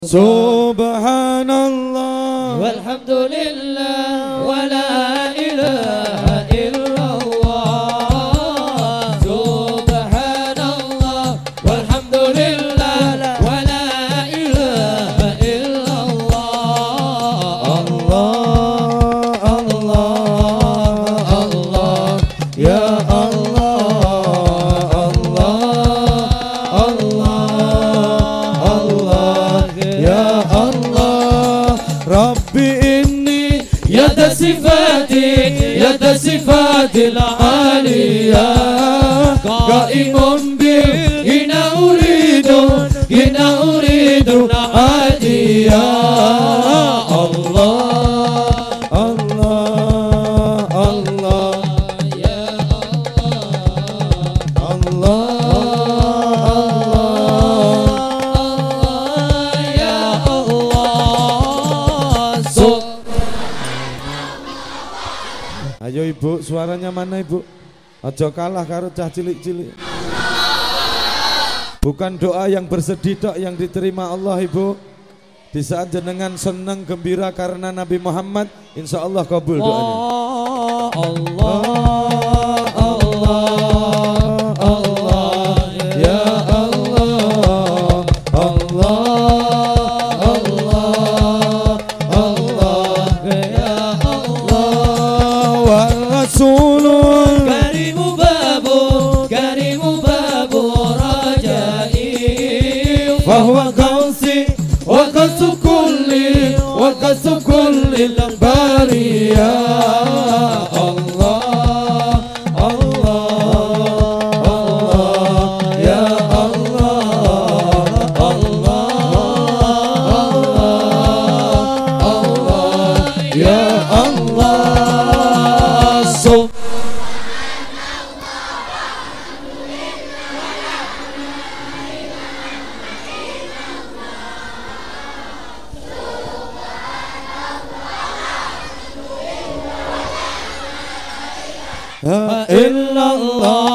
Subhanallah walhamdulillah wa la ilaha illallah. Subhanallah walhamdulillah wa la ilaha illallah. Allah, Allah, Allah, ya Allah, Allah, Allah, ya Allah. Rabbi inni yada sifatil aliyah qaimun bil hina uridu adiyah. Allah, Allah, Allah, ya Allah, ya Allah. Ayo ibu, suaranya mana ibu? Aja kalah karo cah cilik-cilik. Bukan doa yang bersedih tok yang diterima Allah ibu. Di saat jenengan senang gembira karena Nabi Muhammad, insya Allah kabul doanya. Allah, Allah, Allah, ya Allah, Allah, Allah, Allah, ya Allah. wa Rasulul Karimu babu rajai fahuwa qausi wa qausu kulli bariyah. Allah, Allah, Allah, ya Allah, Allah, Allah, ya Allah. illallah